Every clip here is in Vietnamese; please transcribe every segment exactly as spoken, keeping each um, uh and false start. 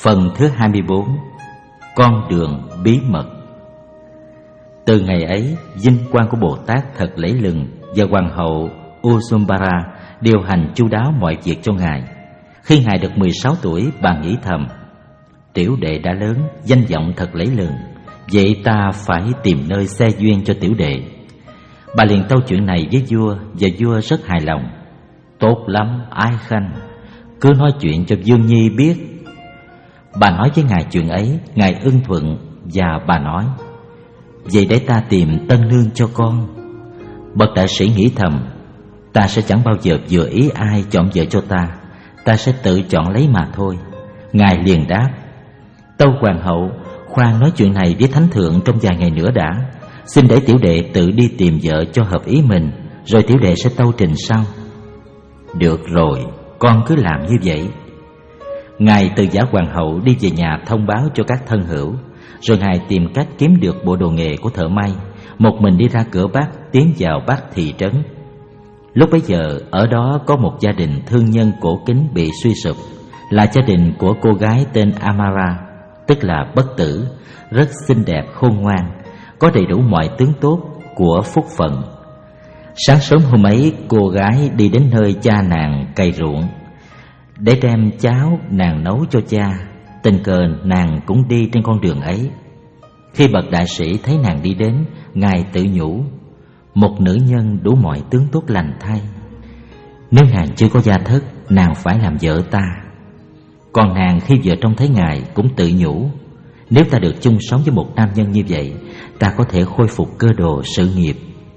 Phần thứ hai mươi bốn. Con đường bí mật. Từ ngày ấy, vinh quang của Bồ Tát thật lẫy lừng, và hoàng hậu Usumbara điều hành chu đáo mọi việc cho ngài. Khi ngài được mười sáu tuổi, bà nghĩ thầm: tiểu đệ đã lớn, danh vọng thật lẫy lừng, vậy ta phải tìm nơi xe duyên cho tiểu đệ. Bà liền tâu chuyện này với vua, và vua rất hài lòng. Tốt lắm, Ái Khanh, cứ nói chuyện cho Dương Nhi biết. Bà nói với ngài chuyện ấy, ngài ưng thuận, và bà nói: vậy để ta tìm tân nương cho con. Bậc đại sĩ nghĩ thầm: ta sẽ chẳng bao giờ vừa ý ai chọn vợ cho ta, ta sẽ tự chọn lấy mà thôi. Ngài liền đáp: tâu hoàng hậu, khoan nói chuyện này với thánh thượng trong vài ngày nữa đã. Xin để tiểu đệ tự đi tìm vợ cho hợp ý mình, rồi tiểu đệ sẽ tâu trình sau. Được rồi, con cứ làm như vậy. Ngài từ giả hoàng hậu đi về nhà thông báo cho các thân hữu, rồi ngài tìm cách kiếm được bộ đồ nghề của thợ may, một mình đi ra cửa Bắc, tiến vào Bắc thị trấn. Lúc bấy giờ ở đó có một gia đình thương nhân cổ kính bị suy sụp, là gia đình của cô gái tên Amara, tức là bất tử, rất xinh đẹp khôn ngoan, có đầy đủ mọi tướng tốt của phúc phận. Sáng sớm hôm ấy, cô gái đi đến nơi cha nàng cày ruộng để đem cháo nàng nấu cho cha. Tình cờ nàng cũng đi trên con đường ấy. Khi bậc đại sĩ thấy nàng đi đến, ngài tự nhủ: một nữ nhân đủ mọi tướng tốt lành thay. Nếu nàng chưa có gia thất, nàng phải làm vợ ta. Còn nàng khi vừa trông thấy ngài cũng tự nhủ: nếu ta được chung sống với một nam nhân như vậy, ta có thể khôi phục cơ đồ sự nghiệp.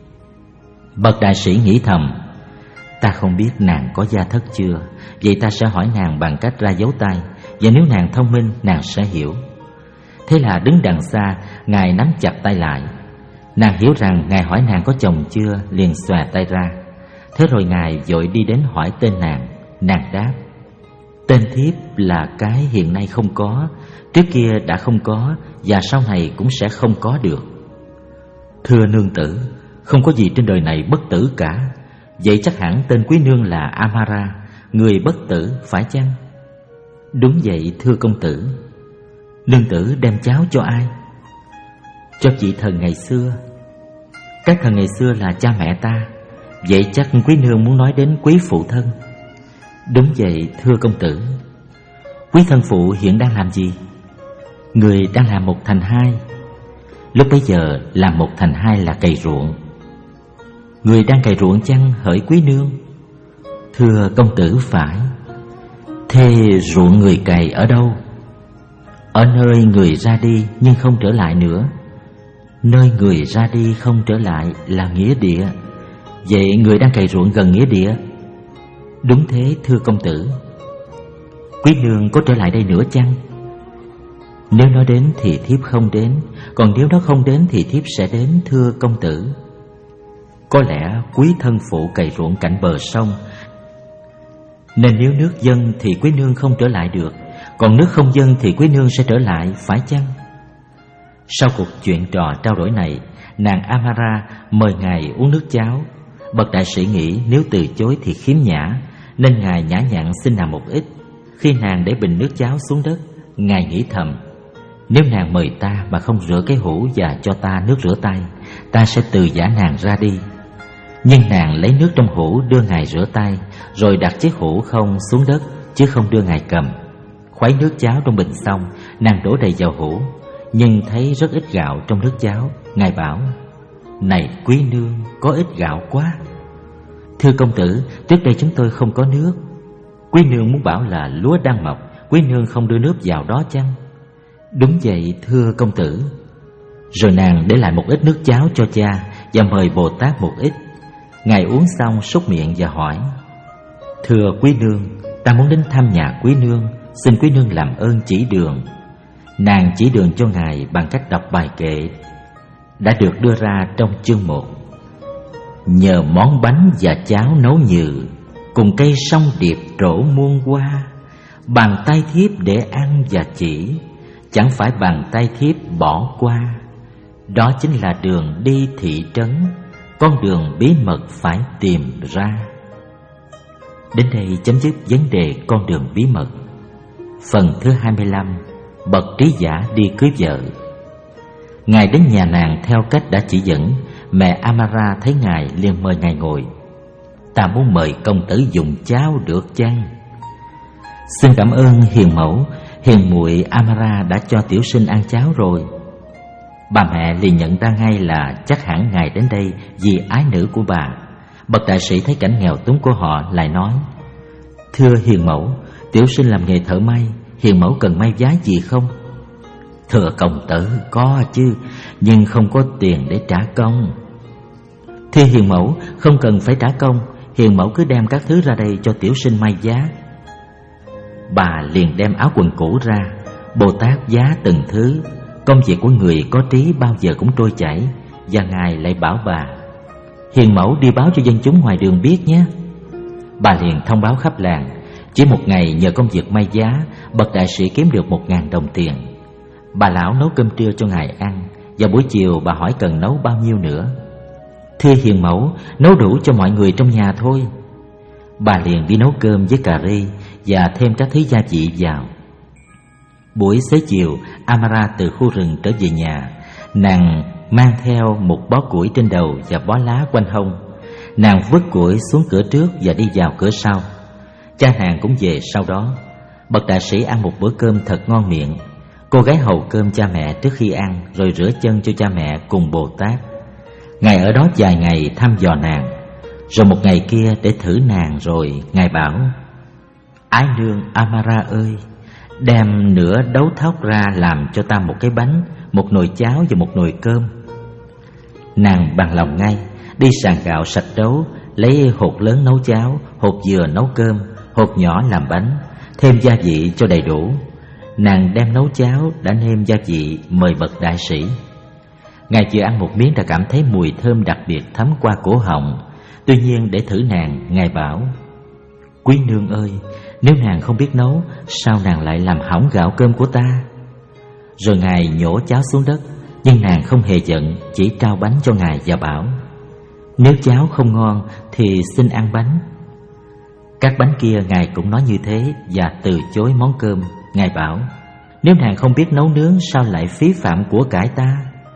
Bậc đại sĩ nghĩ thầm: ta không biết nàng có gia thất chưa, vậy ta sẽ hỏi nàng bằng cách ra dấu tay, và nếu nàng thông minh, nàng sẽ hiểu. Thế là đứng đằng xa, ngài nắm chặt tay lại. Nàng hiểu rằng ngài hỏi nàng có chồng chưa, liền xòe tay ra. Thế rồi ngài vội đi đến hỏi tên nàng. Nàng đáp: tên thiếp là cái hiện nay không có, trước kia đã không có, và sau này cũng sẽ không có được. Thưa nương tử, không có gì trên đời này bất tử cả. Vậy chắc hẳn tên quý nương là Amara, người bất tử, phải chăng? Đúng vậy, thưa công tử. Nương tử đem cháo cho ai? Cho vị thần ngày xưa. Các thần ngày xưa là cha mẹ ta. Vậy chắc quý nương muốn nói đến quý phụ thân. Đúng vậy, thưa công tử. Quý thân phụ hiện đang làm gì? Người đang làm một thành hai. Lúc bấy giờ làm một thành hai là cày ruộng. Người đang cày ruộng chăng, hỡi quý nương? Thưa công tử, phải. Thế ruộng người cày ở đâu? Ở nơi người ra đi nhưng không trở lại nữa. Nơi người ra đi không trở lại là nghĩa địa. Vậy người đang cày ruộng gần nghĩa địa? Đúng thế, thưa công tử. Quý nương có trở lại đây nữa chăng? Nếu nó đến thì thiếp không đến, còn nếu nó không đến thì thiếp sẽ đến, thưa công tử. Có lẽ quý thân phụ cày ruộng cạnh bờ sông, nên nếu nước dâng thì quý nương không trở lại được, còn nước không dâng thì quý nương sẽ trở lại, phải chăng? Sau cuộc chuyện trò trao đổi này, nàng Amara mời ngài uống nước cháo. Bậc đại sĩ nghĩ nếu từ chối thì khiếm nhã, nên ngài nhã nhặn xin nàng một ít. Khi nàng để bình nước cháo xuống đất, ngài nghĩ thầm: nếu nàng mời ta mà không rửa cái hũ và cho ta nước rửa tay, ta sẽ từ giã nàng ra đi. Nhưng nàng lấy nước trong hũ đưa ngài rửa tay, rồi đặt chiếc hũ không xuống đất, chứ không đưa ngài cầm. Khuấy nước cháo trong bình xong, nàng đổ đầy vào hũ, nhưng thấy rất ít gạo trong nước cháo. Ngài bảo: này quý nương, có ít gạo quá. Thưa công tử, trước đây chúng tôi không có nước. Quý nương muốn bảo là lúa đang mọc, quý nương không đưa nước vào đó chăng? Đúng vậy, thưa công tử. Rồi nàng để lại một ít nước cháo cho cha, và mời Bồ Tát một ít. Ngài uống xong súc miệng và hỏi: thưa quý nương, ta muốn đến thăm nhà quý nương, xin quý nương làm ơn chỉ đường. Nàng chỉ đường cho ngài bằng cách đọc bài kệ đã được đưa ra trong chương một. Nhờ món bánh và cháo nấu nhừ, cùng cây song điệp trổ muôn hoa, bàn tay thiếp để ăn và chỉ, chẳng phải bàn tay thiếp bỏ qua. Đó chính là đường đi thị trấn, con đường bí mật phải tìm ra. Đến đây chấm dứt vấn đề con đường bí mật. Phần thứ hai mươi lăm. Bậc trí giả đi cưới vợ. Ngài đến nhà nàng theo cách đã chỉ dẫn. Mẹ Amara thấy ngài liền mời ngài ngồi. Ta muốn mời công tử dùng cháo được chăng? Xin cảm ơn hiền mẫu. Hiền muội Amara đã cho tiểu sinh ăn cháo rồi. Bà mẹ liền nhận ra ngay là chắc hẳn ngài đến đây vì ái nữ của bà. Bậc đại sĩ thấy cảnh nghèo túng của họ lại nói: Thưa hiền mẫu, tiểu sinh làm nghề thợ may, hiền mẫu cần may vá gì không? Thưa công tử, có chứ, nhưng không có tiền để trả công. Thưa hiền mẫu, không cần phải trả công, hiền mẫu cứ đem các thứ ra đây cho tiểu sinh may vá. Bà liền đem áo quần cũ ra. Bồ Tát vá từng thứ. Công việc của người có trí bao giờ cũng trôi chảy. Và ngài lại bảo bà: Hiền mẫu đi báo cho dân chúng ngoài đường biết nhé. Bà liền thông báo khắp làng. Chỉ một ngày nhờ công việc may vá, bậc đại sĩ kiếm được một ngàn đồng tiền. Bà lão nấu cơm trưa cho ngài ăn. Và buổi chiều bà hỏi cần nấu bao nhiêu nữa. Thưa hiền mẫu, nấu đủ cho mọi người trong nhà thôi. Bà liền đi nấu cơm với cà ri và thêm các thứ gia vị vào. Buổi xế chiều, Amara từ khu rừng trở về nhà. Nàng mang theo một bó củi trên đầu và bó lá quanh hông. Nàng vứt củi xuống cửa trước và đi vào cửa sau. Cha nàng cũng về sau đó. Bậc đại sĩ ăn một bữa cơm thật ngon miệng. Cô gái hầu cơm cha mẹ trước khi ăn, rồi rửa chân cho cha mẹ cùng Bồ Tát. Ngài ở đó vài ngày thăm dò nàng. Rồi một ngày kia để thử nàng rồi, ngài bảo: Ái nương Amara ơi, đem nửa đấu thóc ra làm cho ta một cái bánh, một nồi cháo và một nồi cơm. Nàng bằng lòng ngay, đi sàn gạo sạch đấu, lấy hột lớn nấu cháo, hột dừa nấu cơm, hột nhỏ làm bánh, thêm gia vị cho đầy đủ. Nàng đem nấu cháo đã nêm gia vị mời bậc đại sĩ. Ngài vừa ăn một miếng đã cảm thấy mùi thơm đặc biệt thấm qua cổ họng. Tuy nhiên để thử nàng, ngài bảo: Quý nương ơi, nếu nàng không biết nấu, sao nàng lại làm hỏng gạo cơm của ta? Rồi ngài nhổ cháo xuống đất. Nhưng nàng không hề giận, chỉ trao bánh cho ngài và bảo: Nếu cháo không ngon thì xin ăn bánh. Các bánh kia ngài cũng nói như thế và từ chối món cơm. Ngài bảo: Nếu nàng không biết nấu nướng, sao lại phí phạm của cải ta?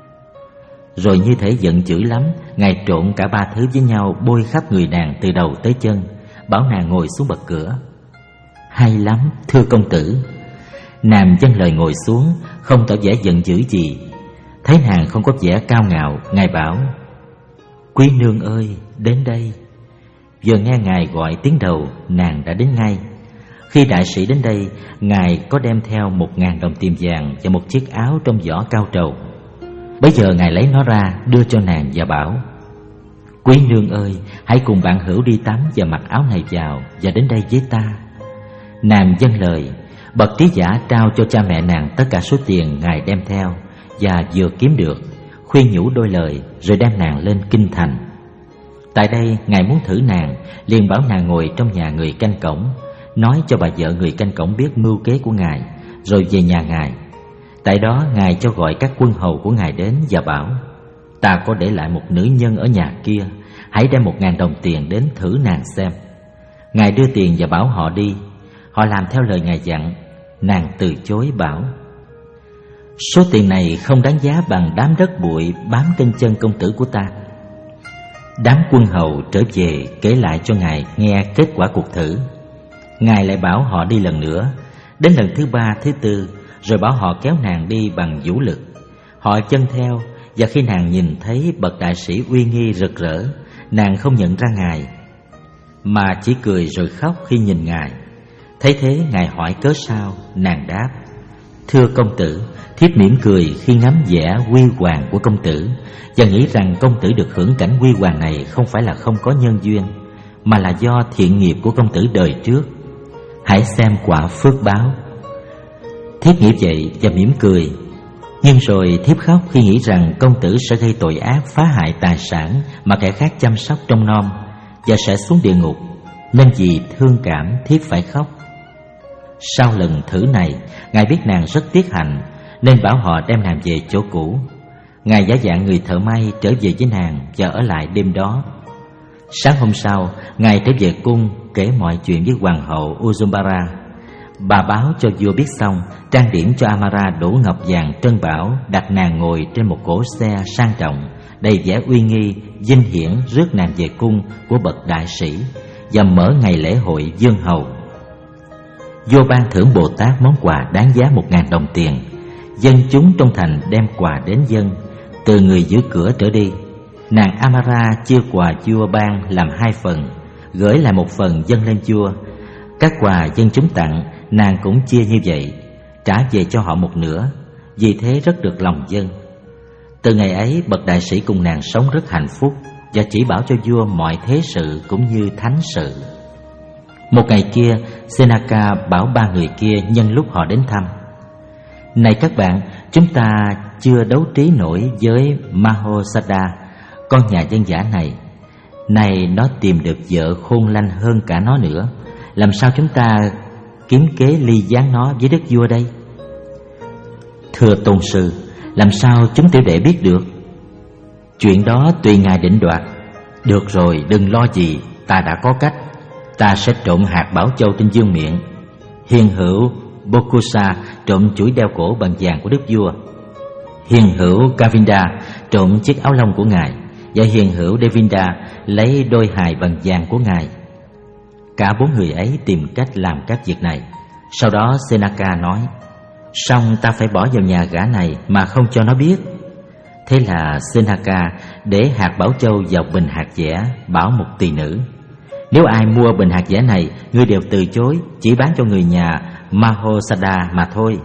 Rồi như thể giận dữ lắm, ngài trộn cả ba thứ với nhau, bôi khắp người nàng từ đầu tới chân, bảo nàng ngồi xuống bậc cửa. Hay lắm, thưa công tử. Nàng dâng lời ngồi xuống, không tỏ vẻ giận dữ gì. Thấy nàng không có vẻ cao ngạo, ngài bảo: Quý nương ơi, đến đây. Vừa nghe ngài gọi tiếng đầu, nàng đã đến ngay. Khi đại sĩ đến đây, ngài có đem theo một ngàn đồng tiền vàng và một chiếc áo trong vỏ cao trầu. Bấy giờ ngài lấy nó ra đưa cho nàng và bảo: Quý nương ơi, hãy cùng bạn hữu đi tắm và mặc áo này vào và đến đây với ta. Nàng dâng lời. Bậc trí giả trao cho cha mẹ nàng tất cả số tiền ngài đem theo và vừa kiếm được, khuyên nhủ đôi lời rồi đem nàng lên kinh thành. Tại đây ngài muốn thử nàng, liền bảo nàng ngồi trong nhà người canh cổng, nói cho bà vợ người canh cổng biết mưu kế của ngài, rồi về nhà ngài. Tại đó ngài cho gọi các quân hầu của ngài đến và bảo: Ta có để lại một nữ nhân ở nhà kia, hãy đem một ngàn đồng tiền đến thử nàng xem. Ngài đưa tiền và bảo họ đi. Họ làm theo lời ngài dặn. Nàng từ chối bảo: Số tiền này không đáng giá bằng đám đất bụi bám trên chân công tử của ta. Đám quân hầu trở về kể lại cho ngài nghe kết quả cuộc thử. Ngài lại bảo họ đi lần nữa. Đến lần thứ ba, thứ tư, rồi bảo họ kéo nàng đi bằng vũ lực. Họ chân theo, và khi nàng nhìn thấy bậc đại sĩ uy nghi rực rỡ, nàng không nhận ra ngài, mà chỉ cười rồi khóc khi nhìn ngài. Thấy thế ngài hỏi cớ sao, nàng đáp: Thưa công tử, thiếp mỉm cười khi ngắm vẻ huy hoàng của công tử, và nghĩ rằng công tử được hưởng cảnh huy hoàng này không phải là không có nhân duyên, mà là do thiện nghiệp của công tử đời trước. Hãy xem quả phước báo. Thiếp nghĩ vậy và mỉm cười. Nhưng rồi thiếp khóc khi nghĩ rằng công tử sẽ gây tội ác phá hại tài sản mà kẻ khác chăm sóc trông nom, và sẽ xuống địa ngục, nên vì thương cảm thiếp phải khóc. Sau lần thử này, ngài biết nàng rất tiếc hạnh, nên bảo họ đem nàng về chỗ cũ. Ngài giả dạng người thợ may trở về với nàng và ở lại đêm đó. Sáng hôm sau, ngài trở về cung kể mọi chuyện với hoàng hậu Uzumbara. Bà báo cho vua biết xong, trang điểm cho Amara đủ ngọc vàng trân bảo, đặt nàng ngồi trên một cỗ xe sang trọng, đầy vẻ uy nghi, vinh hiển rước nàng về cung của bậc đại sĩ và mở ngày lễ hội Dương Hầu. Vua ban thưởng Bồ Tát món quà đáng giá một ngàn đồng tiền. Dân chúng trong thành đem quà đến dâng, từ người giữ cửa trở đi. Nàng Amara chia quà vua ban làm hai phần, gửi lại một phần dâng lên vua. Các quà dân chúng tặng, nàng cũng chia như vậy, trả về cho họ một nửa, vì thế rất được lòng dân. Từ ngày ấy, bậc đại sĩ cùng nàng sống rất hạnh phúc và chỉ bảo cho vua mọi thế sự cũng như thánh sự. Một ngày kia, Senaka bảo ba người kia nhân lúc họ đến thăm: "Này các bạn, chúng ta chưa đấu trí nổi với Mahosada, con nhà dân giả này. Này nó tìm được vợ khôn lanh hơn cả nó nữa, làm sao chúng ta kiếm kế ly gián nó với đức vua đây?" "Thưa tôn sư, làm sao chúng tiểu đệ biết được?" "Chuyện đó tùy ngài định đoạt." "Được rồi, đừng lo gì, ta đã có cách. Ta sẽ trộm hạt bảo châu trên dương miệng. Hiền hữu Bokusa trộm chuỗi đeo cổ bằng vàng của đức vua. Hiền hữu Kavinda trộm chiếc áo lông của ngài, và hiền hữu Devinda lấy đôi hài bằng vàng của ngài." Cả bốn người ấy tìm cách làm các việc này. Sau đó Senaka nói: "Xong ta phải bỏ vào nhà gã này mà không cho nó biết." Thế là Senaka để hạt bảo châu vào bình hạt dẻ, bảo một tỳ nữ: "Nếu ai mua bình hạt dẻ này, ngươi đều từ chối, chỉ bán cho người nhà Mahosada mà thôi."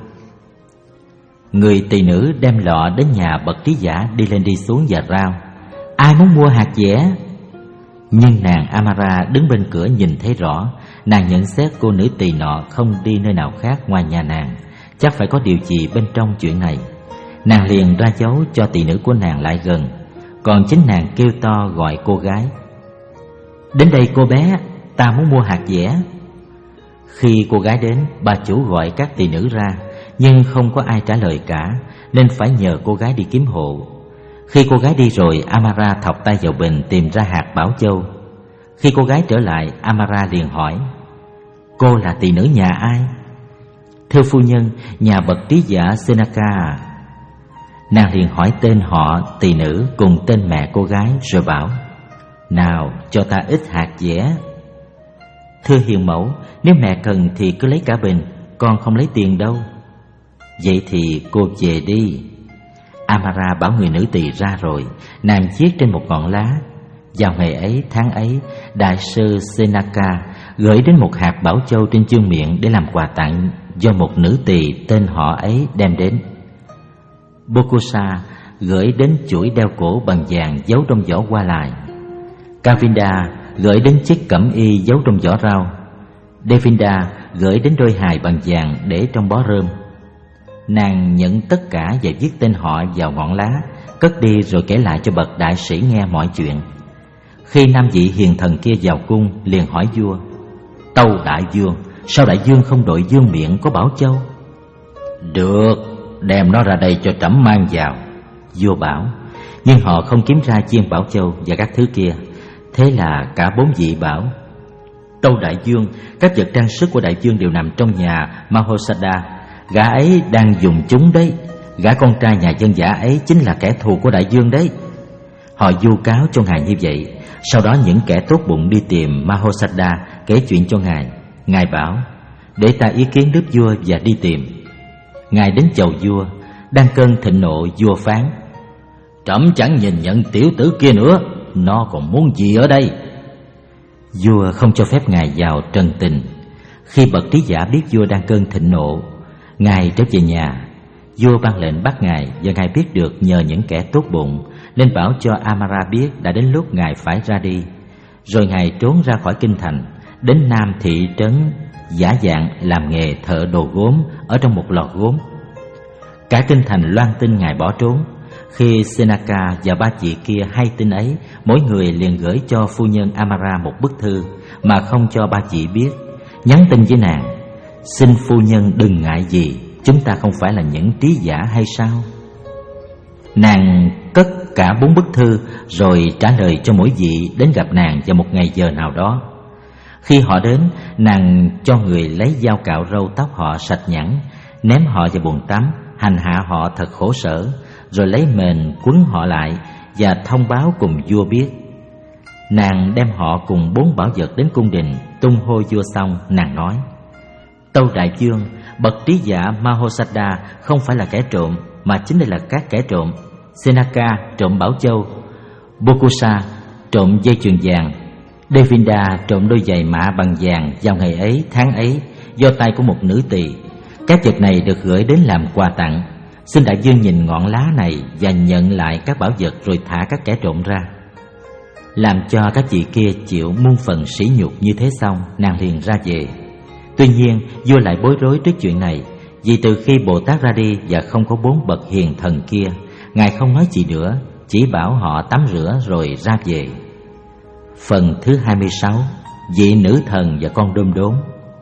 Người tỳ nữ đem lọ đến nhà bậc trí giả, đi lên đi xuống và rao: "Ai muốn mua hạt dẻ?" Nhưng nàng Amara đứng bên cửa nhìn thấy rõ. Nàng nhận xét cô nữ tỳ nọ không đi nơi nào khác ngoài nhà nàng, chắc phải có điều gì bên trong chuyện này. Nàng liền ra dấu cho tỳ nữ của nàng lại gần, còn chính nàng kêu to gọi cô gái: "Đến đây cô bé, ta muốn mua hạt dẻ." Khi cô gái đến, bà chủ gọi các tỳ nữ ra, nhưng không có ai trả lời cả, nên phải nhờ cô gái đi kiếm hộ. Khi cô gái đi rồi, Amara thọc tay vào bình tìm ra hạt bảo châu. Khi cô gái trở lại, Amara liền hỏi: "Cô là tỳ nữ nhà ai?" "Thưa phu nhân, nhà bậc trí giả Senaka." Nàng liền hỏi tên họ tỳ nữ cùng tên mẹ cô gái, rồi bảo: "Nào, cho ta ít hạt dẻ." "Thưa hiền mẫu, nếu mẹ cần thì cứ lấy cả bình, con không lấy tiền đâu." "Vậy thì cô về đi." Amara bảo người nữ tỳ ra rồi, nàng viết trên một ngọn lá: "Vào ngày ấy tháng ấy, đại sư Senaka gửi đến một hạt bảo châu trên chương miệng để làm quà tặng do một nữ tỳ tên họ ấy đem đến. Bokusa gửi đến chuỗi đeo cổ bằng vàng giấu trong vỏ hoa lại. Kavinda gửi đến chiếc cẩm y giấu trong vỏ rau. Devinda gửi đến đôi hài bằng vàng để trong bó rơm." Nàng nhận tất cả và viết tên họ vào ngọn lá, cất đi rồi kể lại cho bậc đại sĩ nghe mọi chuyện. Khi năm vị hiền thần kia vào cung, liền hỏi vua: "Tâu đại vương, sao đại vương không đội vương miện có bảo châu?" "Được, đem nó ra đây cho trẫm mang vào." Vua bảo. Nhưng họ không kiếm ra chiên bảo châu và các thứ kia. Thế là cả bốn vị bảo: "Tâu đại vương, các vật trang sức của đại vương đều nằm trong nhà Mahosada. Gã ấy đang dùng chúng đấy. Gã con trai nhà dân giả ấy chính là kẻ thù của đại vương đấy." Họ vu cáo cho ngài như vậy. Sau đó những kẻ tốt bụng đi tìm Mahosada kể chuyện cho ngài. Ngài bảo: "Để ta ý kiến đức vua và đi tìm." Ngài đến chầu vua. Đang cơn thịnh nộ, vua phán: "Trẫm chẳng nhìn nhận tiểu tử kia nữa, nó còn muốn gì ở đây?" Vua không cho phép ngài vào trần tình. Khi bậc trí giả biết vua đang cơn thịnh nộ, ngài trở về nhà. Vua ban lệnh bắt ngài, và ngài biết được nhờ những kẻ tốt bụng, nên bảo cho Amara biết đã đến lúc ngài phải ra đi. Rồi ngài trốn ra khỏi kinh thành, đến Nam thị trấn, giả dạng làm nghề thợ đồ gốm ở trong một lò gốm. Cả kinh thành loan tin ngài bỏ trốn. Khi Senaka và ba chị kia hay tin ấy, mỗi người liền gửi cho phu nhân Amara một bức thư mà không cho ba chị biết, nhắn tin với nàng: "Xin phu nhân đừng ngại gì, chúng ta không phải là những trí giả hay sao?" Nàng cất cả bốn bức thư rồi trả lời cho mỗi vị đến gặp nàng vào một ngày giờ nào đó. Khi họ đến, nàng cho người lấy dao cạo râu tóc họ sạch nhẵn, ném họ vào bồn tắm, hành hạ họ thật khổ sở, rồi lấy mền quấn họ lại và thông báo cùng vua biết. Nàng đem họ cùng bốn bảo vật đến cung đình, tung hô vua xong, nàng nói: Tâu đại vương, bậc trí giả Mahosada không phải là kẻ trộm, mà chính đây là các kẻ trộm. Senaka trộm bảo châu, Bokusa trộm dây chuyền vàng, Devinda trộm đôi giày mạ bằng vàng vào ngày ấy, tháng ấy, do tay của một nữ tỳ. Các vật này được gửi đến làm quà tặng. Xin đại vương nhìn ngọn lá này và nhận lại các bảo vật, rồi thả các kẻ trộm ra. Làm cho các vị kia chịu muôn phần sỉ nhục như thế xong, nàng liền ra về. Tuy nhiên vua lại bối rối trước chuyện này, vì từ khi Bồ Tát ra đi và không có bốn bậc hiền thần kia, ngài không nói gì nữa, chỉ bảo họ tắm rửa rồi ra về. Phần thứ hai mươi sáu. Vị nữ thần và con đom đóm.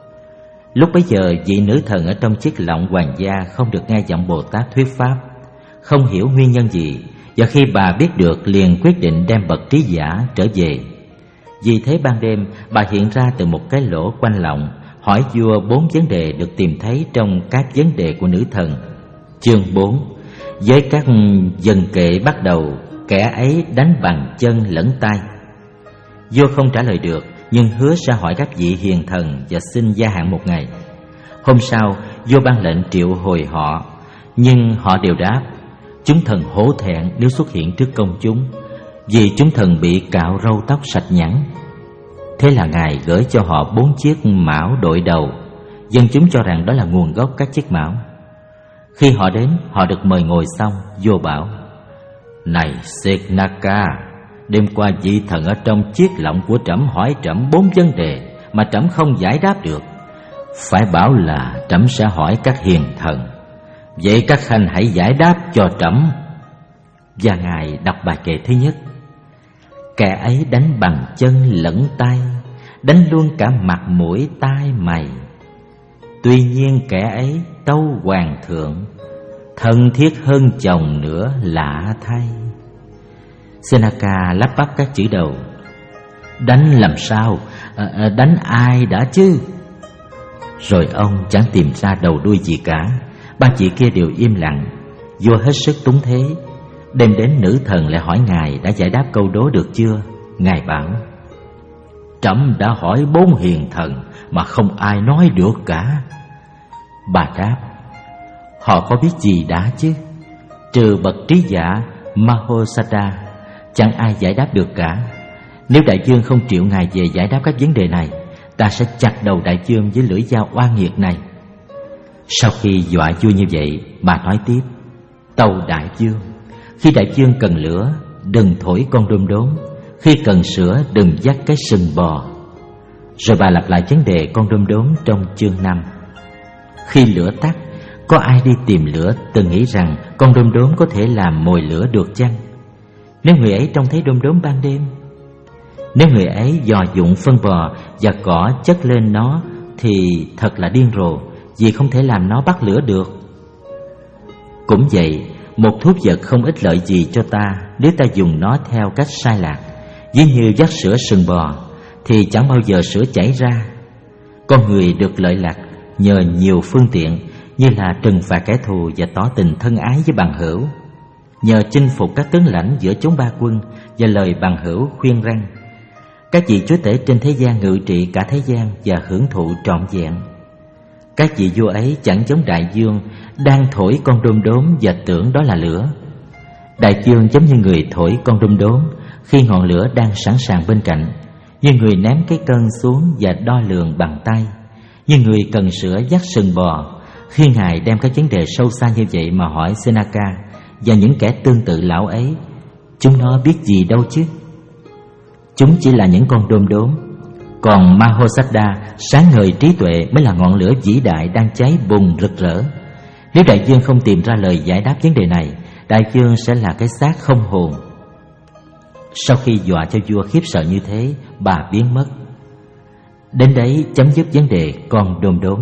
Lúc bấy giờ, vị nữ thần ở trong chiếc lọng hoàng gia không được nghe giọng Bồ Tát thuyết pháp, không hiểu nguyên nhân gì, và khi bà biết được liền quyết định đem bậc trí giả trở về. Vì thế ban đêm bà hiện ra từ một cái lỗ quanh lọng, hỏi vua bốn vấn đề được tìm thấy trong các vấn đề của nữ thần. Chương bốn. Với các dân kệ bắt đầu, kẻ ấy đánh bằng chân lẫn tay. Vua không trả lời được, nhưng hứa sẽ hỏi các vị hiền thần và xin gia hạn một ngày. Hôm sau, vua ban lệnh triệu hồi họ, nhưng họ đều đáp: chúng thần hổ thẹn nếu xuất hiện trước công chúng, vì chúng thần bị cạo râu tóc sạch nhẵn. Thế là ngài gửi cho họ bốn chiếc mão đội đầu. Dân chúng cho rằng đó là nguồn gốc các chiếc mão. Khi họ đến, họ được mời ngồi xong. Vua bảo: Này Senaka, đêm qua vị thần ở trong chiếc lọng của trẫm hỏi trẫm bốn vấn đề mà trẫm không giải đáp được. Phải bảo là trẫm sẽ hỏi các hiền thần, vậy các khanh hãy giải đáp cho trẫm. Và ngài đọc bài kệ thứ nhất: Kẻ ấy đánh bằng chân lẫn tay, đánh luôn cả mặt mũi tai mày. Tuy nhiên kẻ ấy tâu hoàng thượng, thân thiết hơn chồng nữa lạ thay. Senaka lắp bắp các chữ đầu: Đánh làm sao? À, à, đánh ai đã chứ? Rồi ông chẳng tìm ra đầu đuôi gì cả. Ba chị kia đều im lặng. Vua hết sức túng thế. Đêm đến nữ thần lại hỏi ngài đã giải đáp câu đố được chưa. Ngài bảo: Trẫm đã hỏi bốn hiền thần mà không ai nói được cả. Bà đáp: Họ có biết gì đã chứ? Trừ bậc trí giả Mahosada, chẳng ai giải đáp được cả. Nếu đại vương không triệu ngài về giải đáp các vấn đề này, ta sẽ chặt đầu đại vương với lưỡi dao oan nghiệt này. Sau khi dọa vua như vậy, bà nói tiếp: Tâu đại vương, khi đại vương cần lửa, đừng thổi con đom đóm; khi cần sữa, đừng dắt cái sừng bò. Rồi bà lặp lại vấn đề con đom đóm trong chương năm. Khi lửa tắt, có ai đi tìm lửa từng nghĩ rằng con đom đóm có thể làm mồi lửa được chăng? Nếu người ấy trông thấy đom đóm ban đêm, nếu người ấy dò dụng phân bò và cỏ chất lên nó, thì thật là điên rồ, vì không thể làm nó bắt lửa được. Cũng vậy, một thuốc vật không ích lợi gì cho ta nếu ta dùng nó theo cách sai lạc. Ví như dắt sữa sừng bò thì chẳng bao giờ sữa chảy ra. Con người được lợi lạc nhờ nhiều phương tiện, như là trừng phạt kẻ thù và tỏ tình thân ái với bằng hữu, nhờ chinh phục các tướng lãnh giữa chốn ba quân và lời bằng hữu khuyên răn. Các vị chúa tể trên thế gian ngự trị cả thế gian và hưởng thụ trọn vẹn. Các vị vua ấy chẳng giống đại vương đang thổi con đom đóm và tưởng đó là lửa. Đại vương giống như người thổi con đom đóm khi ngọn lửa đang sẵn sàng bên cạnh, như người ném cái cân xuống và đo lường bằng tay, như người cần sữa dắt sừng bò. Khi ngài đem các vấn đề sâu xa như vậy mà hỏi Senaka và những kẻ tương tự lão ấy, chúng nó biết gì đâu chứ? Chúng chỉ là những con đom đóm. Còn Mahosada, sáng ngời trí tuệ, mới là ngọn lửa vĩ đại đang cháy bùng rực rỡ. Nếu đại vương không tìm ra lời giải đáp vấn đề này, đại vương sẽ là cái xác không hồn. Sau khi dọa cho vua khiếp sợ như thế, bà biến mất. Đến đấy chấm dứt vấn đề con đom đóm.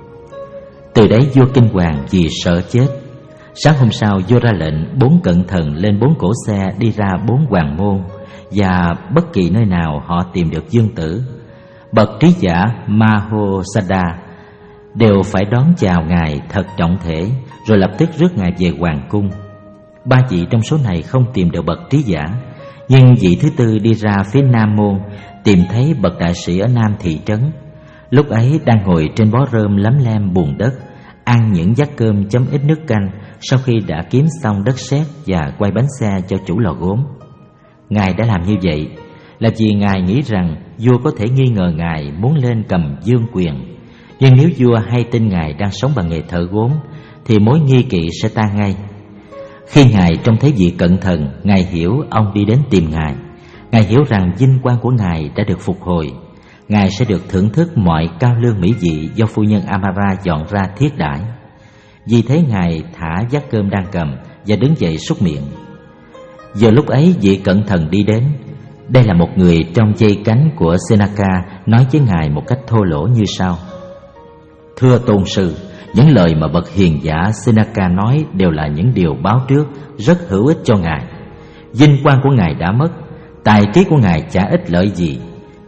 Từ đấy vua kinh hoàng vì sợ chết. Sáng hôm sau, vua ra lệnh bốn cận thần lên bốn cỗ xe đi ra bốn hoàng môn, và bất kỳ nơi nào họ tìm được dương tử, Bậc trí giả Mahosada đều phải đón chào ngài thật trọng thể, rồi lập tức rước ngài về hoàng cung. Ba vị trong số này không tìm được bậc trí giả, nhưng vị thứ tư đi ra phía nam môn, tìm thấy bậc đại sĩ ở nam thị trấn. Lúc ấy đang ngồi trên bó rơm lấm lem bùn đất, ăn những vắt cơm chấm ít nước canh sau khi đã kiếm xong đất sét và quay bánh xe cho chủ lò gốm. Ngài đã làm như vậy là vì ngài nghĩ rằng vua có thể nghi ngờ ngài muốn lên cầm vương quyền. Nhưng nếu vua hay tin ngài đang sống bằng nghề thợ gốm thì mối nghi kỵ sẽ tan ngay. Khi ngài trông thấy vị cận thần, ngài hiểu ông đi đến tìm ngài. Ngài hiểu rằng vinh quang của ngài đã được phục hồi. Ngài sẽ được thưởng thức mọi cao lương mỹ vị do phu nhân Amara dọn ra thiết đãi. Vì thế ngài thả vắt cơm đang cầm và đứng dậy súc miệng. Giờ lúc ấy vị cận thần đi đến. Đây là một người trong dây cánh của Senaka, nói với ngài một cách thô lỗ như sau: Thưa tôn sư, những lời mà bậc hiền giả Senaka nói đều là những điều báo trước, rất hữu ích cho ngài. Vinh quang của ngài đã mất, tài trí của ngài chả ích lợi gì.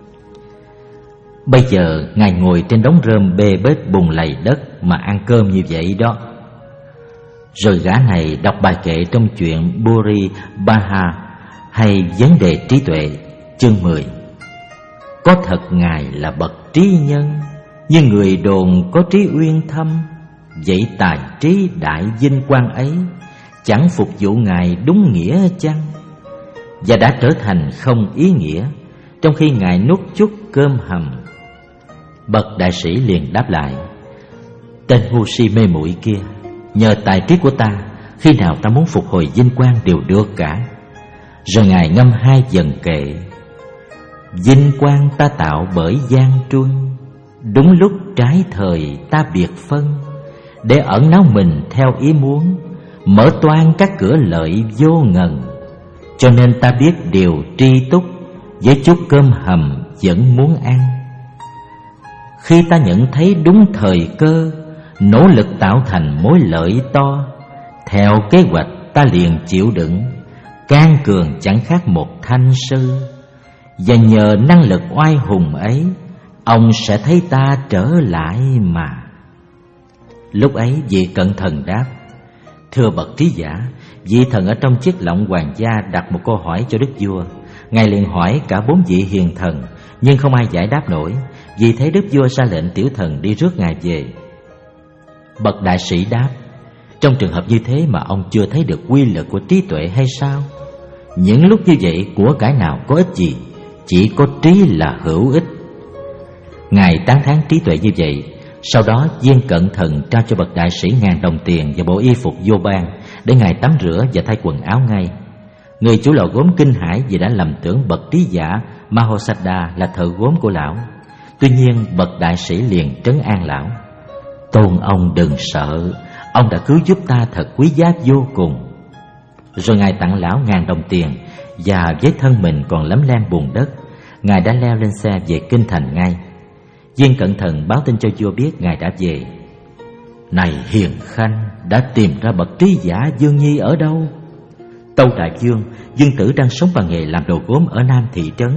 Bây giờ ngài ngồi trên đống rơm bê bết bùn lầy đất mà ăn cơm như vậy đó. Rồi gã này đọc bài kệ trong chuyện Buri Baha hay vấn đề trí tuệ, chương mười. Có thật ngài là bậc trí nhân, nhưng người đồn có trí uyên thâm. Vậy tài trí đại vinh quang ấy chẳng phục vụ ngài đúng nghĩa chăng? Và đã trở thành không ý nghĩa trong khi ngài nuốt chút cơm hầm. Bậc đại sĩ liền đáp lại: Tên ngu si mê muội kia, nhờ tài trí của ta, khi nào ta muốn phục hồi vinh quang đều được cả. Rồi ngài ngâm hai dần kệ: Vinh quang ta tạo bởi gian truân, đúng lúc trái thời ta biệt phân, để ẩn náu mình theo ý muốn, mở toang các cửa lợi vô ngần. Cho nên ta biết điều tri túc, với chút cơm hầm vẫn muốn ăn. Khi ta nhận thấy đúng thời cơ, nỗ lực tạo thành mối lợi to, theo kế hoạch ta liền chịu đựng, can cường chẳng khác một thanh sư. Và nhờ năng lực oai hùng ấy, ông sẽ thấy ta trở lại mà. Lúc ấy vị cận thần đáp: Thưa bậc trí giả, vị thần ở trong chiếc lọng hoàng gia đặt một câu hỏi cho đức vua. Ngài liền hỏi cả bốn vị hiền thần, nhưng không ai giải đáp nổi. Vì thế đức vua ra lệnh tiểu thần đi rước ngài về. Bậc đại sĩ đáp: Trong trường hợp như thế mà ông chưa thấy được quy lực của trí tuệ hay sao? Những lúc như vậy của cải nào có ích gì, chỉ có trí là hữu ích. Ngài tán thán trí tuệ như vậy. Sau đó viên cận thần trao cho bậc đại sĩ ngàn đồng tiền và bộ y phục vô ban, để ngài tắm rửa và thay quần áo ngay. Người chủ lò gốm kinh hãi vì đã lầm tưởng bậc trí giả Mahosada là thợ gốm của lão. Tuy nhiên bậc đại sĩ liền trấn an lão: Tôn ông đừng sợ, ông đã cứu giúp ta thật quý giá vô cùng. Rồi ngài tặng lão ngàn đồng tiền, và với thân mình còn lấm lem bùn đất, ngài đã leo lên xe về kinh thành ngay. Viên cận thần báo tin cho vua biết ngài đã về. Này hiền khanh, đã tìm ra bậc trí giả Dương Nhi ở đâu? Tâu đại vương, Dương tử đang sống bằng nghề làm đồ gốm ở Nam thị trấn.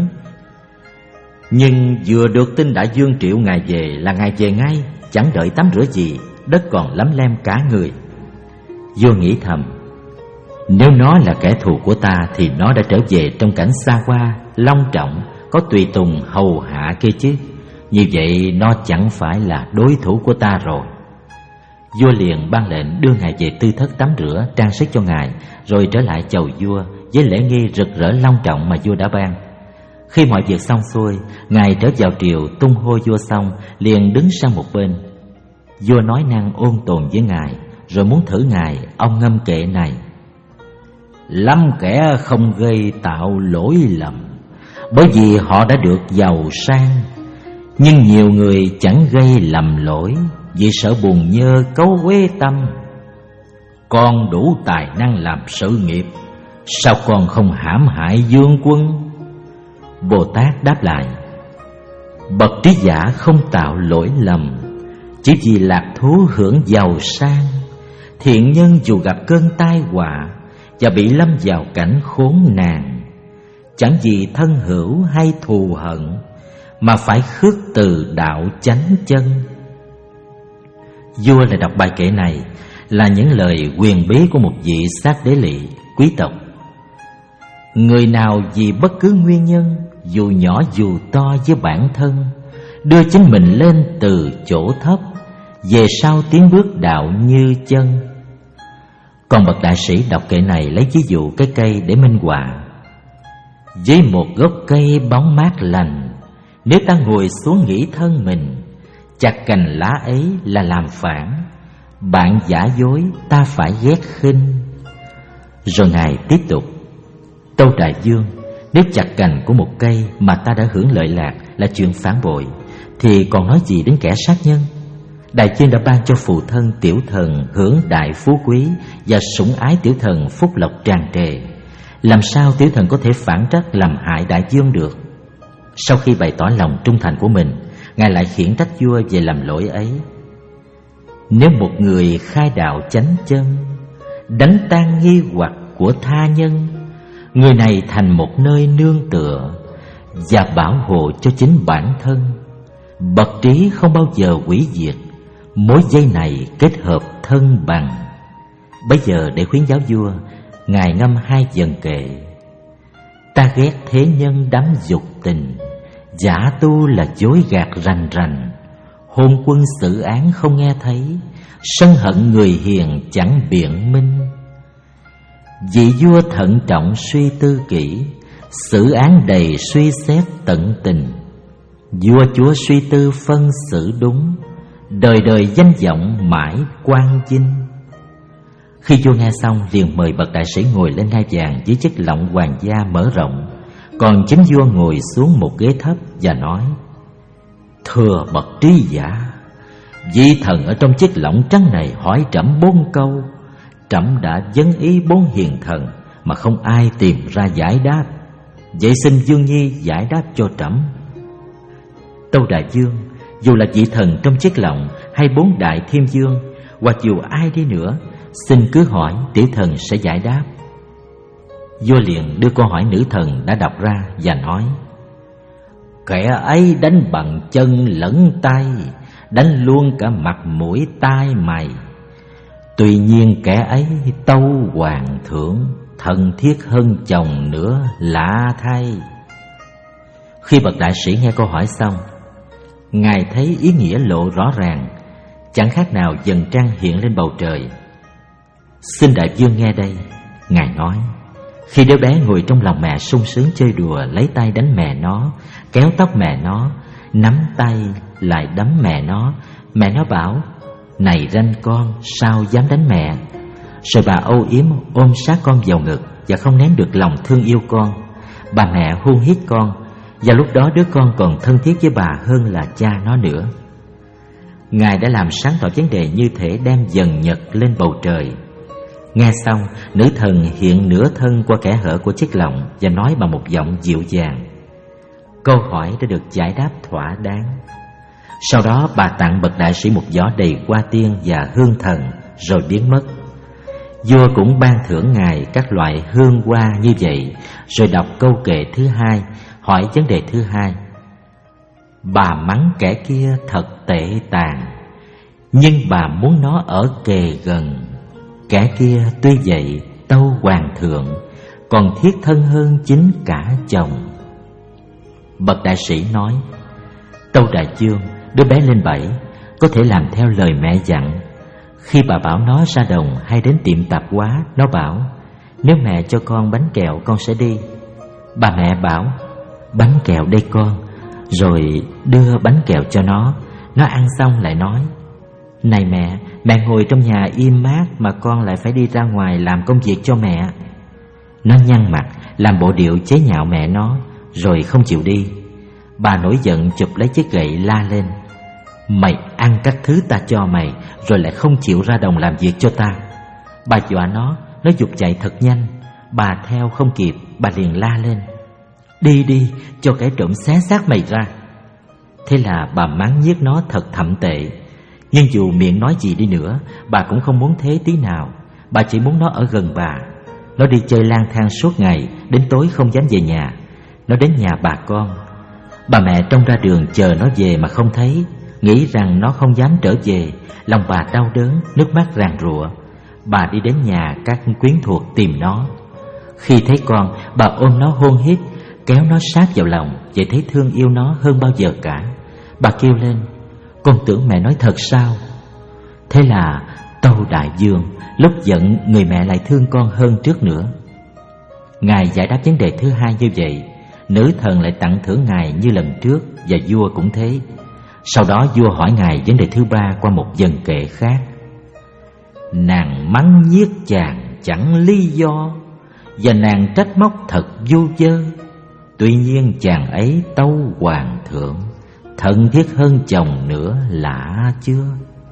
Nhưng vừa được tin đại vương triệu ngài về là ngài về ngay, chẳng đợi tắm rửa gì, đất còn lấm lem cả người. Vua nghĩ thầm: Nếu nó là kẻ thù của ta thì nó đã trở về trong cảnh xa hoa, long trọng, có tùy tùng hầu hạ kia chứ. Như vậy nó chẳng phải là đối thủ của ta rồi. Vua liền ban lệnh đưa ngài về tư thất tắm rửa, trang sức cho ngài, rồi trở lại chầu vua với lễ nghi rực rỡ long trọng mà vua đã ban. Khi mọi việc xong xuôi, ngài trở vào triều tung hô vua xong, liền đứng sang một bên. Vua nói năng ôn tồn với ngài, rồi muốn thử ngài, ông ngâm kệ này: Lắm kẻ không gây tạo lỗi lầm, bởi vì họ đã được giàu sang. Nhưng nhiều người chẳng gây lầm lỗi, vì sợ buồn nhơ cấu uế tâm. Con đủ tài năng làm sự nghiệp, sao con không hãm hại vương quân? Bồ Tát đáp lại: Bậc trí giả không tạo lỗi lầm, chỉ vì lạc thú hưởng giàu sang. Thiện nhân dù gặp cơn tai họa và bị lâm vào cảnh khốn nạn, chẳng vì thân hữu hay thù hận, mà phải khước từ đạo chánh chân. Vua lại đọc bài kệ này là những lời quyền bí của một vị sát đế lỵ quý tộc. Người nào vì bất cứ nguyên nhân, dù nhỏ dù to với bản thân, đưa chính mình lên từ chỗ thấp, về sau tiến bước đạo như chân. Còn bậc đại sĩ đọc kệ này lấy ví dụ cái cây để minh họa. Với một gốc cây bóng mát lành, nếu ta ngồi xuống nghĩ thân mình, chặt cành lá ấy là làm phản. Bạn giả dối ta phải ghét khinh. Rồi Ngài tiếp tục: Tâu Đại Dương, nếu chặt cành của một cây mà ta đã hưởng lợi lạc là chuyện phản bội, thì còn nói gì đến kẻ sát nhân? Đại Dương đã ban cho phụ thân tiểu thần hưởng đại phú quý, và sủng ái tiểu thần phúc lộc tràn trề. Làm sao tiểu thần có thể phản trách làm hại Đại Dương được? Sau khi bày tỏ lòng trung thành của mình, Ngài lại khiển trách vua về làm lỗi ấy. Nếu một người khai đạo chánh chân, đánh tan nghi hoặc của tha nhân, người này thành một nơi nương tựa và bảo hộ cho chính bản thân. Bậc trí không bao giờ hủy diệt, mối dây này kết hợp thân bằng. Bây giờ để khuyến giáo vua, Ngài ngâm hai dần kệ: Ta ghét thế nhân đắm dục tình, giả tu là dối gạt rành rành. Hôn quân xử án không nghe thấy, sân hận người hiền chẳng biện minh. Vị vua thận trọng suy tư kỹ, xử án đầy suy xét tận tình. Vua chúa suy tư phân xử đúng, đời đời danh vọng mãi quang vinh. Khi vua nghe xong, liền mời bậc đại sĩ ngồi lên ngai vàng với chiếc lọng hoàng gia mở rộng, còn chính vua ngồi xuống một ghế thấp và nói: Thưa bậc trí giả, vị thần ở trong chiếc lọng trắng này hỏi trẫm bốn câu. Trẫm đã vấn ý bốn hiền thần mà không ai tìm ra giải đáp. Vậy xin Dương Nhi giải đáp cho trẫm. Tâu Đại Dương, dù là vị thần trong chiếc lọng hay bốn đại thiên vương, hoặc dù ai đi nữa, xin cứ hỏi, tiểu thần sẽ giải đáp. Vua liền đưa câu hỏi nữ thần đã đọc ra và nói: Kẻ ấy đánh bằng chân lẫn tay, đánh luôn cả mặt mũi tai mày. Tuy nhiên kẻ ấy tâu hoàng thượng, thân thiết hơn chồng nữa lạ thay. Khi bậc đại sĩ nghe câu hỏi xong, Ngài thấy ý nghĩa lộ rõ ràng, chẳng khác nào dần trăng hiện lên bầu trời. Xin Đại Dương nghe đây, Ngài nói: Khi đứa bé ngồi trong lòng mẹ sung sướng chơi đùa, lấy tay đánh mẹ nó, kéo tóc mẹ nó, nắm tay lại đấm mẹ nó, mẹ nó bảo: Này ranh con, sao dám đánh mẹ? Rồi bà âu yếm ôm sát con vào ngực và không nén được lòng thương yêu con. Bà mẹ hôn hít con, và lúc đó đứa con còn thân thiết với bà hơn là cha nó nữa. Ngài đã làm sáng tỏ vấn đề như thể đem dần nhật lên bầu trời. Nghe xong, nữ thần hiện nửa thân qua kẽ hở của chiếc lọng và nói bằng một giọng dịu dàng. Câu hỏi đã được giải đáp thỏa đáng. Sau đó bà tặng bậc đại sĩ một giỏ đầy hoa tiên và hương thần rồi biến mất. Vua cũng ban thưởng Ngài các loại hương hoa như vậy, rồi đọc câu kệ thứ hai, hỏi vấn đề thứ hai. Bà mắng kẻ kia thật tệ tàn, nhưng bà muốn nó ở kề gần. Kẻ kia tuy vậy tâu hoàng thượng, còn thiết thân hơn chính cả chồng. Bậc đại sĩ nói: Tâu Đại Dương, đứa bé lên bảy có thể làm theo lời mẹ dặn. Khi bà bảo nó ra đồng hay đến tiệm tạp hóa, nó bảo: Nếu mẹ cho con bánh kẹo con sẽ đi. Bà mẹ bảo: Bánh kẹo đây con. Rồi đưa bánh kẹo cho nó. Nó ăn xong lại nói: Này mẹ, mẹ ngồi trong nhà im mát mà con lại phải đi ra ngoài làm công việc cho mẹ. Nó nhăn mặt làm bộ điệu chế nhạo mẹ nó, rồi không chịu đi. Bà nổi giận chụp lấy chiếc gậy la lên: Mày ăn các thứ ta cho mày, rồi lại không chịu ra đồng làm việc cho ta. Bà dọa nó, nó giục chạy thật nhanh. Bà theo không kịp, bà liền la lên: Đi đi, cho kẻ trộm xé xác mày ra. Thế là bà mắng nhiếc nó thật thậm tệ. Nhưng dù miệng nói gì đi nữa, bà cũng không muốn thế tí nào. Bà chỉ muốn nó ở gần bà. Nó đi chơi lang thang suốt ngày, đến tối không dám về nhà. Nó đến nhà bà con. Bà mẹ trông ra đường chờ nó về mà không thấy, nghĩ rằng nó không dám trở về. Lòng bà đau đớn, nước mắt ràn rụa. Bà đi đến nhà các quyến thuộc tìm nó. Khi thấy con, bà ôm nó hôn hít, kéo nó sát vào lòng, vậy thấy thương yêu nó hơn bao giờ cả. Bà kêu lên: "Con tưởng mẹ nói thật sao?" Thế là Tâu Đại Dương lúc giận người mẹ lại thương con hơn trước nữa. Ngài giải đáp vấn đề thứ hai như vậy. Nữ thần lại tặng thưởng Ngài như lần trước, và vua cũng thế. Sau đó vua hỏi Ngài vấn đề thứ ba qua một vần kệ khác. Nàng mắng nhiếc chàng chẳng lý do, và nàng trách móc thật vô vơ. Tuy nhiên chàng ấy Tâu hoàng thượng, thân thiết hơn chồng nữa lạ chưa?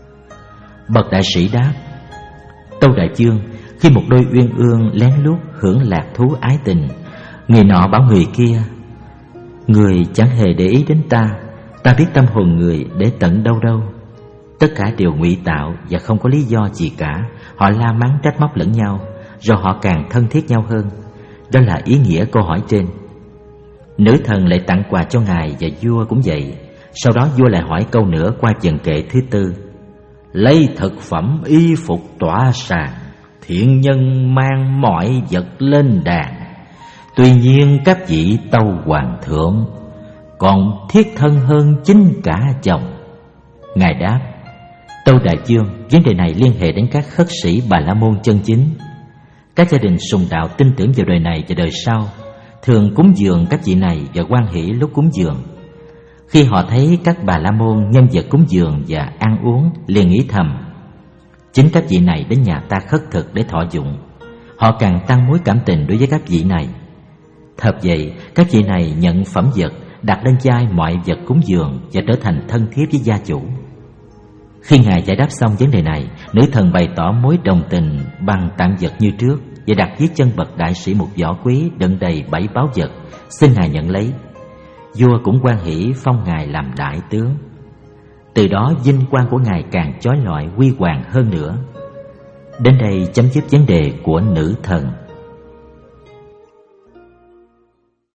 Bậc đại sĩ đáp: Tâu Đại Dương, khi một đôi uyên ương lén lút hưởng lạc thú ái tình, người nọ bảo người kia: người chẳng hề để ý đến ta, ta biết tâm hồn người để tận đâu đâu. Tất cả đều ngụy tạo và không có lý do gì cả. Họ la mắng trách móc lẫn nhau, rồi họ càng thân thiết nhau hơn. Đó là ý nghĩa câu hỏi trên. Nữ thần lại tặng quà cho ngài, và vua cũng vậy. Sau đó vua lại hỏi câu nữa qua vần kệ thứ tư: lấy thực phẩm y phục tỏa sàng, thiện nhân mang mọi vật lên đàn. Tuy nhiên các vị Tâu hoàng thượng còn thiết thân hơn chính cả chồng. Ngài đáp: Tâu Đại Dương, vấn đề này liên hệ đến các khất sĩ Bà La Môn chân chính. Các gia đình sùng đạo tin tưởng vào đời này và đời sau thường cúng dường các vị này và hoan hỷ lúc cúng dường. Khi họ thấy các Bà La Môn nhân vật cúng dường và ăn uống, liền nghĩ thầm: chính các vị này đến nhà ta khất thực để thọ dụng. Họ càng tăng mối cảm tình đối với các vị này. Thật vậy, các vị này nhận phẩm vật, đặt lên vai mọi vật cúng dường và trở thành thân thiết với gia chủ. Khi Ngài giải đáp xong vấn đề này, nữ thần bày tỏ mối đồng tình bằng tặng vật như trước và đặt dưới chân bậc đại sĩ một vỏ quý đựng đầy bảy báu vật, xin Ngài nhận lấy. Vua cũng hoan hỷ phong Ngài làm đại tướng. Từ đó vinh quang của Ngài càng chói lọi huy hoàng hơn nữa. Đến đây chấm dứt vấn đề của nữ thần.